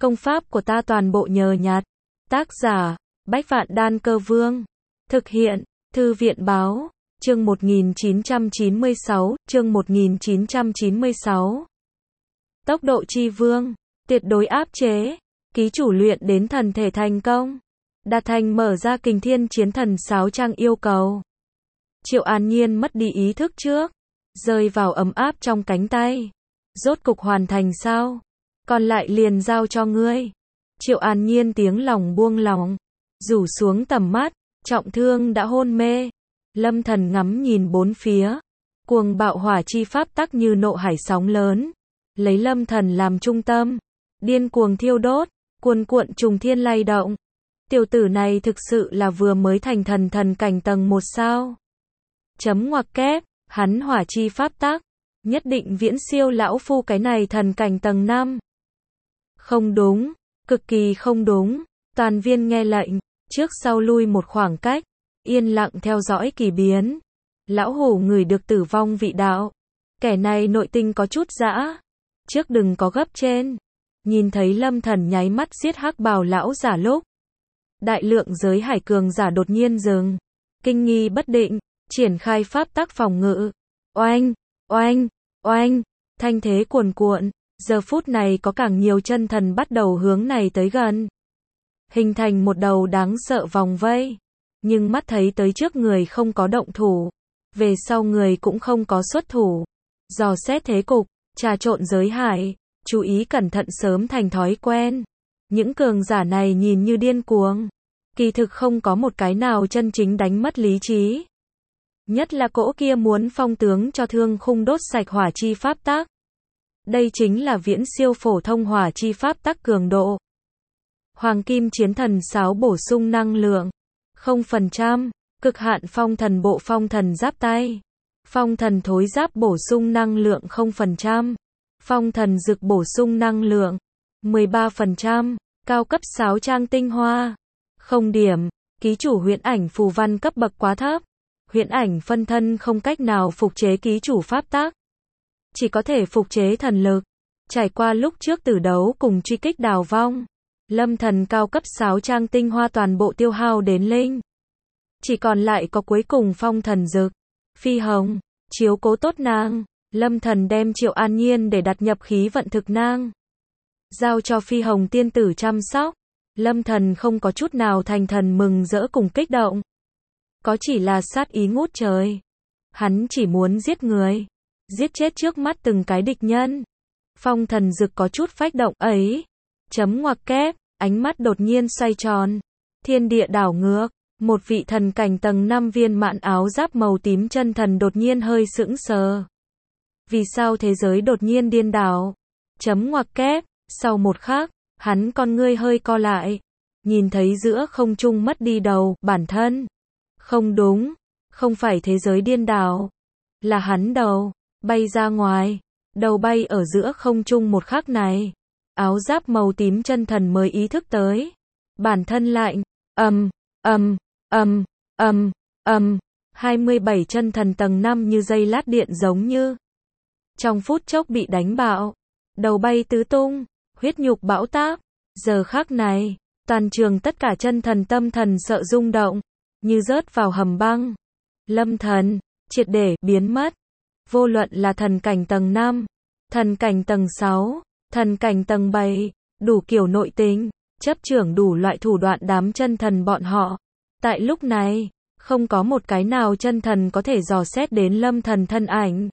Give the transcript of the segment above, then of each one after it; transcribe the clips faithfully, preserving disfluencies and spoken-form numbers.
Công pháp của ta toàn bộ nhờ nhặt. Tác giả, Bách Vạn Đan Cơ Vương. Thực hiện, Thư viện Báo. Chương một nghìn chín trăm chín mươi sáu, chương một nghìn chín trăm chín mươi sáu. Tốc độ chi vương, tuyệt đối áp chế. Ký chủ luyện đến thần thể thành công. Đạt thành mở ra kình thiên chiến thần sáo trang yêu cầu. Triệu An Nhiên mất đi ý thức trước, rơi vào ấm áp trong cánh tay. Rốt cục hoàn thành sao? Còn lại liền giao cho ngươi. Triệu An Nhiên tiếng lòng buông lỏng, rủ xuống tầm mắt, trọng thương đã hôn mê. Lâm Thần ngắm nhìn bốn phía, cuồng bạo hỏa chi pháp tắc như nộ hải sóng lớn, lấy Lâm Thần làm trung tâm, điên cuồng thiêu đốt, cuồn cuộn trùng thiên lay động. Tiểu tử này thực sự là vừa mới thành thần thần cảnh tầng một sao? Chấm ngoặc kép, hắn hỏa chi pháp tắc, nhất định viễn siêu lão phu cái này thần cảnh tầng năm. Không đúng, cực kỳ không đúng. Toàn viên nghe lệnh, trước sau lui một khoảng cách, yên lặng theo dõi kỳ biến. Lão hổ ngửi được tử vong vị đạo. Kẻ này nội tinh có chút dã. Trước đừng có gấp trên. Nhìn thấy Lâm Thần nháy mắt giết hắc bào lão giả lúc. Đại lượng giới hải cường giả đột nhiên dừng. Kinh nghi bất định, triển khai pháp tắc phòng ngự. Oanh, oanh, oanh, thanh thế cuồn cuộn. Giờ phút này có càng nhiều chân thần bắt đầu hướng này tới gần. Hình thành một đầu đáng sợ vòng vây. Nhưng mắt thấy tới trước người không có động thủ. Về sau người cũng không có xuất thủ. Dò xét thế cục, trà trộn giới hải. Chú ý cẩn thận sớm thành thói quen. Những cường giả này nhìn như điên cuồng. Kỳ thực không có một cái nào chân chính đánh mất lý trí. Nhất là cỗ kia muốn phong tướng cho thương khung đốt sạch hỏa chi pháp tắc. Đây chính là viễn siêu phổ thông hỏa chi pháp tắc cường độ. Hoàng kim chiến thần sáo bổ sung năng lượng. không phần trăm. Cực hạn phong thần bộ phong thần giáp tay. Phong thần thối giáp bổ sung năng lượng không phần trăm. Phong thần dực bổ sung năng lượng mười ba phần trăm. Cao cấp sáo trang tinh hoa. Không điểm. Ký chủ huyễn ảnh phù văn cấp bậc quá thấp. Huyễn ảnh phân thân không cách nào phục chế ký chủ pháp tắc. Chỉ có thể phục chế thần lực. Trải qua lúc trước tử đấu cùng truy kích đào vong. Lâm Thần cao cấp sáo trang tinh hoa toàn bộ tiêu hao đến linh. Chỉ còn lại có cuối cùng phong thần dực. Phi hồng, chiếu cố tốt nàng. Lâm Thần đem Triệu An Nhiên để đặt nhập khí vận thực nang. Giao cho Phi hồng tiên tử chăm sóc. Lâm Thần không có chút nào thành thần mừng rỡ cùng kích động. Có chỉ là sát ý ngút trời. Hắn chỉ muốn giết người. Giết chết trước mắt từng cái địch nhân. Phong thần dực có chút phách động ấy. Chấm ngoặc kép, ánh mắt đột nhiên xoay tròn. Thiên địa đảo ngược. Một vị thần cảnh tầng năm viên mãn áo giáp màu tím chân thần đột nhiên hơi sững sờ. Vì sao thế giới đột nhiên điên đảo? Chấm ngoặc kép, sau một khắc, hắn con ngươi hơi co lại. Nhìn thấy giữa không trung mất đi đầu, bản thân. Không đúng, không phải thế giới điên đảo. Là hắn đầu, bay ra ngoài. Đầu bay ở giữa không trung một khắc này. Áo giáp màu tím chân thần mới ý thức tới. Bản thân lạnh, ầm, ầm, ầm, ầm, ầm. hai mươi bảy chân thần tầng năm như dây lát điện giống như. Trong phút chốc bị đánh bạo. Đầu bay tứ tung, huyết nhục bão táp. Giờ khắc này, toàn trường tất cả chân thần tâm thần sợ rung động. Như rớt vào hầm băng. Lâm Thần, triệt để, biến mất. Vô luận là thần cảnh tầng năm, thần cảnh tầng sáu, thần cảnh tầng bảy, đủ kiểu nội tình, chấp trưởng đủ loại thủ đoạn đám chân thần bọn họ. Tại lúc này, không có một cái nào chân thần có thể dò xét đến Lâm Thần thân ảnh.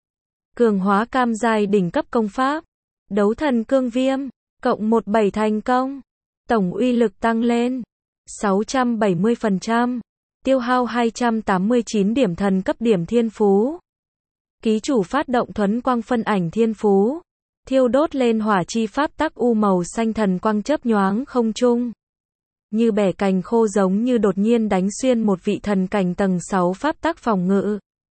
Cường hóa cam giai đỉnh cấp công pháp. Đấu thần cương viêm, cộng một bảy thành công. Tổng uy lực tăng lên sáu trăm bảy mươi phần trăm. Tiêu hao hai trăm tám mươi chín điểm thần cấp điểm thiên phú. Ký chủ phát động thuấn quang phân ảnh thiên phú. Thiêu đốt lên hỏa chi pháp tắc u màu xanh thần quang chớp nhoáng không trung. Như bẻ cành khô giống như đột nhiên đánh xuyên một vị thần cảnh tầng sáu pháp tắc phòng ngự.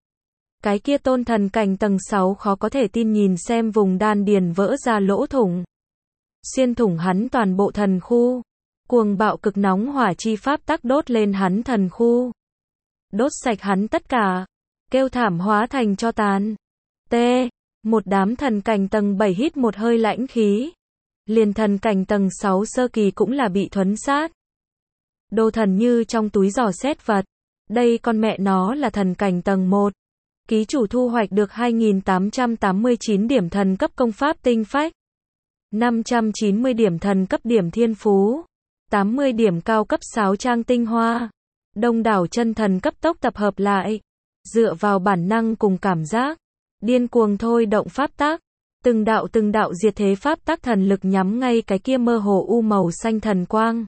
Cái kia tôn thần cảnh tầng sáu khó có thể tin nhìn xem vùng đan điền vỡ ra lỗ thủng. Xuyên thủng hắn toàn bộ thần khu. Cuồng bạo cực nóng hỏa chi pháp tắc đốt lên hắn thần khu. Đốt sạch hắn tất cả. Kêu thảm hóa thành cho tàn. T. Một đám thần cảnh tầng bảy hít một hơi lãnh khí. Liền thần cảnh tầng sáu sơ kỳ cũng là bị thuấn sát. Đồ thần như trong túi giỏ xét vật. Đây con mẹ nó là thần cảnh tầng một. Ký chủ thu hoạch được hai nghìn tám trăm tám mươi chín điểm thần cấp công pháp tinh phách. năm trăm chín mươi điểm thần cấp điểm thiên phú. tám mươi điểm cao cấp sáo trang tinh hoa. Đông đảo chân thần cấp tốc tập hợp lại. Dựa vào bản năng cùng cảm giác. Điên cuồng thôi động pháp tắc. Từng đạo từng đạo diệt thế pháp tắc thần lực nhắm ngay cái kia mơ hồ u màu xanh thần quang.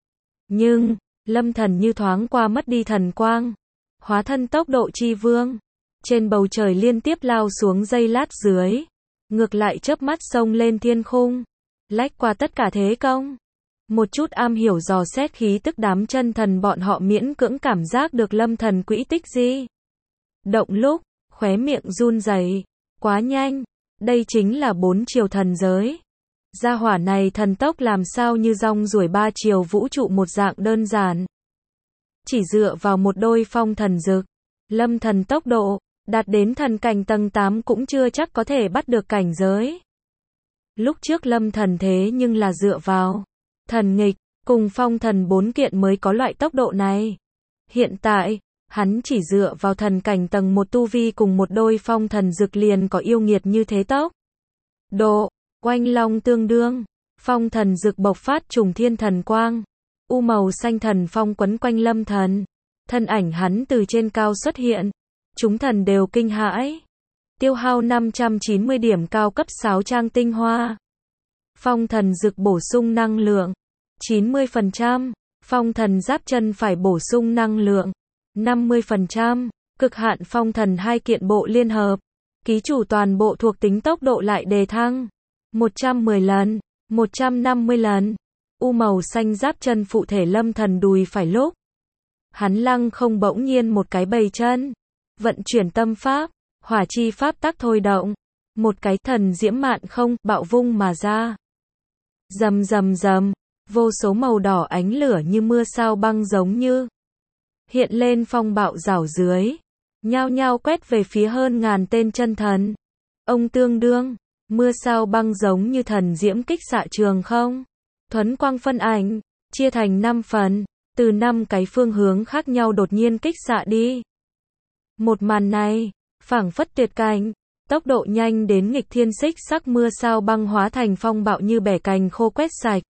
Nhưng, Lâm Thần như thoáng qua mất đi thần quang. Hóa thân tốc độ chi vương. Trên bầu trời liên tiếp lao xuống giây lát dưới. Ngược lại chớp mắt xông lên thiên khung. Lách qua tất cả thế công. Một chút am hiểu dò xét khí tức đám chân thần bọn họ miễn cưỡng cảm giác được Lâm Thần quỹ tích di động lúc, khóe miệng run rẩy. Quá nhanh. Đây chính là bốn chiều thần giới. Gia hỏa này thần tốc làm sao như rong ruổi ba chiều vũ trụ một dạng đơn giản. Chỉ dựa vào một đôi phong thần dực. Lâm Thần tốc độ, đạt đến thần cảnh tầng tám cũng chưa chắc có thể bắt được cảnh giới. Lúc trước Lâm Thần thế nhưng là dựa vào thần nghịch, cùng phong thần bốn kiện mới có loại tốc độ này. Hiện tại, hắn chỉ dựa vào thần cảnh tầng một tu vi cùng một đôi phong thần dực liền có yêu nghiệt như thế tốc độ. Oanh long tương đương, phong thần dực bộc phát trùng thiên thần quang. U màu xanh thần phong quấn quanh Lâm Thần. Thân ảnh hắn từ trên cao xuất hiện. Chúng thần đều kinh hãi. Tiêu hao năm trăm chín mươi điểm cao cấp sáo trang tinh hoa. Phong thần dực bổ sung năng lượng. chín mươi phần trăm. Phong thần giáp chân phải bổ sung năng lượng. năm mươi phần trăm. Cực hạn phong thần hai kiện bộ liên hợp. Ký chủ toàn bộ thuộc tính tốc độ lại đề thăng. một trăm mười lần. một trăm năm mươi lần. U màu xanh giáp chân phụ thể Lâm Thần đùi phải lúc. Hắn lăng không bỗng nhiên một cái bầy chân. Vận chuyển tâm pháp. Hỏa chi pháp tắc thôi động. Một cái thần diễm mạn không bạo vung mà ra. Rầm rầm rầm. Vô số màu đỏ ánh lửa như mưa sao băng giống như hiện lên phong bạo rảo dưới. Nhao nhao quét về phía hơn ngàn tên chân thần. Ông tương đương. Mưa sao băng giống như thần diễm kích xạ trường không. Thuấn quang phân ảnh. Chia thành năm phần. Từ năm cái phương hướng khác nhau đột nhiên kích xạ đi. Một màn này. Phảng phất tuyệt cảnh. Tốc độ nhanh đến nghịch thiên xích sắc mưa sao băng hóa thành phong bạo như bẻ cành khô quét sạch.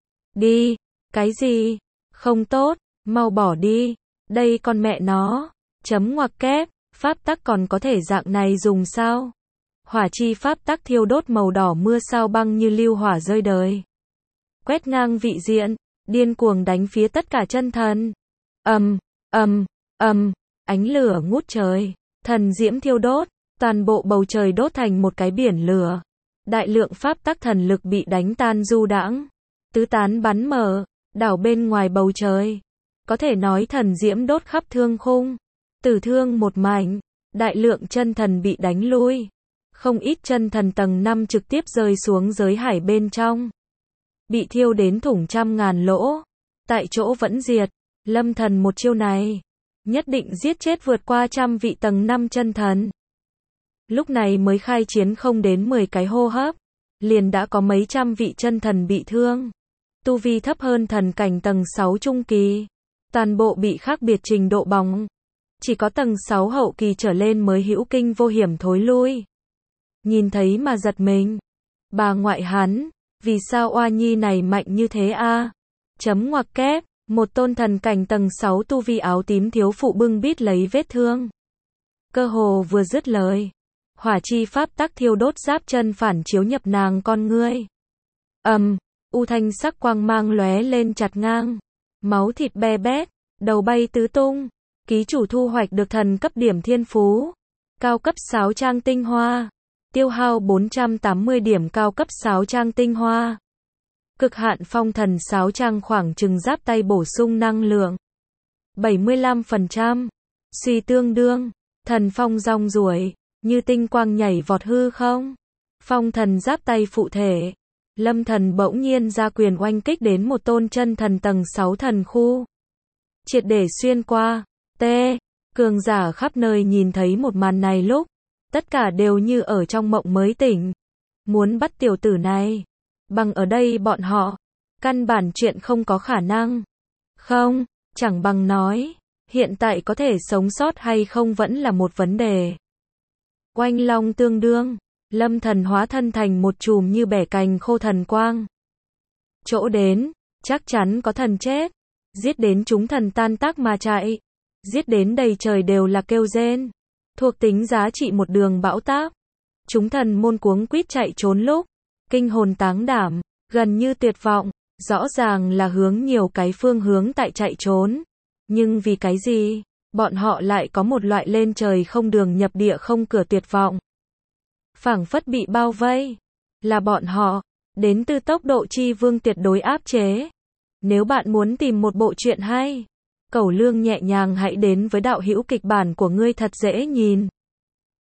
Đi. Cái gì? Không tốt. Mau bỏ đi. Đây con mẹ nó. Chấm ngoặc kép. Pháp tắc còn có thể dạng này dùng sao? Hỏa chi pháp tắc thiêu đốt màu đỏ mưa sao băng như lưu hỏa rơi đời. Quét ngang vị diện. Điên cuồng đánh phía tất cả chân thần. Ầm, ầm, ầm. Ánh lửa ngút trời. Thần diễm thiêu đốt. Toàn bộ bầu trời đốt thành một cái biển lửa. Đại lượng pháp tắc thần lực bị đánh tan du đãng. Tứ tán bắn mở. Đảo bên ngoài bầu trời. Có thể nói thần diễm đốt khắp thương khung. Tử thương một mảnh. Đại lượng chân thần bị đánh lui. Không ít chân thần tầng năm trực tiếp rơi xuống giới hải bên trong. Bị thiêu đến thủng trăm ngàn lỗ. Tại chỗ vẫn diệt. Lâm Thần một chiêu này. Nhất định giết chết vượt qua trăm vị tầng năm chân thần. Lúc này mới khai chiến không đến mười cái hô hấp. Liền đã có mấy trăm vị chân thần bị thương. Tu vi thấp hơn thần cảnh tầng sáu trung kỳ. Toàn bộ bị khác biệt trình độ bỏng. Chỉ có tầng sáu hậu kỳ trở lên mới hữu kinh vô hiểm thối lui. Nhìn thấy mà giật mình. Bà ngoại hắn. Vì sao oa nhi này mạnh như thế a? Chấm ngoặc kép. Một tôn thần cảnh tầng sáu tu vi áo tím thiếu phụ bưng bít lấy vết thương. Cơ hồ vừa dứt lời. Hỏa chi pháp tắc thiêu đốt giáp chân phản chiếu nhập nàng con ngươi. Ầm, u thanh sắc quang mang lóe lên chặt ngang. Máu thịt be bét, đầu bay tứ tung. Ký chủ thu hoạch được thần cấp điểm thiên phú. Cao cấp sáo trang tinh hoa. Tiêu hao bốn trăm tám mươi điểm cao cấp sáo trang tinh hoa. Cực hạn phong thần sáo trang khoảng chừng giáp tay bổ sung năng lượng. bảy mươi lăm phần trăm. Suy tương đương. Thần phong rong ruổi. Như tinh quang nhảy vọt hư không. Phong thần giáp tay phụ thể. Lâm Thần bỗng nhiên ra quyền oanh kích đến một tôn chân thần tầng sáu thần khu. Triệt để xuyên qua. T. Cường giả khắp nơi nhìn thấy một màn này lúc. Tất cả đều như ở trong mộng mới tỉnh. Muốn bắt tiểu tử này. Bằng ở đây bọn họ, căn bản chuyện không có khả năng. Không, chẳng bằng nói, hiện tại có thể sống sót hay không vẫn là một vấn đề. Oanh long tương đương, Lâm Thần hóa thân thành một chùm như bẻ cành khô thần quang. Chỗ đến, chắc chắn có thần chết, giết đến chúng thần tan tác mà chạy, giết đến đầy trời đều là kêu rên. Thuộc tính giá trị một đường bão táp. Chúng thần môn cuống quýt chạy trốn lúc, kinh hồn táng đảm, gần như tuyệt vọng, rõ ràng là hướng nhiều cái phương hướng tại chạy trốn. Nhưng vì cái gì, bọn họ lại có một loại lên trời không đường nhập địa không cửa tuyệt vọng. Phảng phất bị bao vây, là bọn họ, đến từ tốc độ chi vương tuyệt đối áp chế. Nếu bạn muốn tìm một bộ truyện hay, Cẩu Lương nhẹ nhàng hãy đến với đạo hữu kịch bản của ngươi thật dễ nhìn.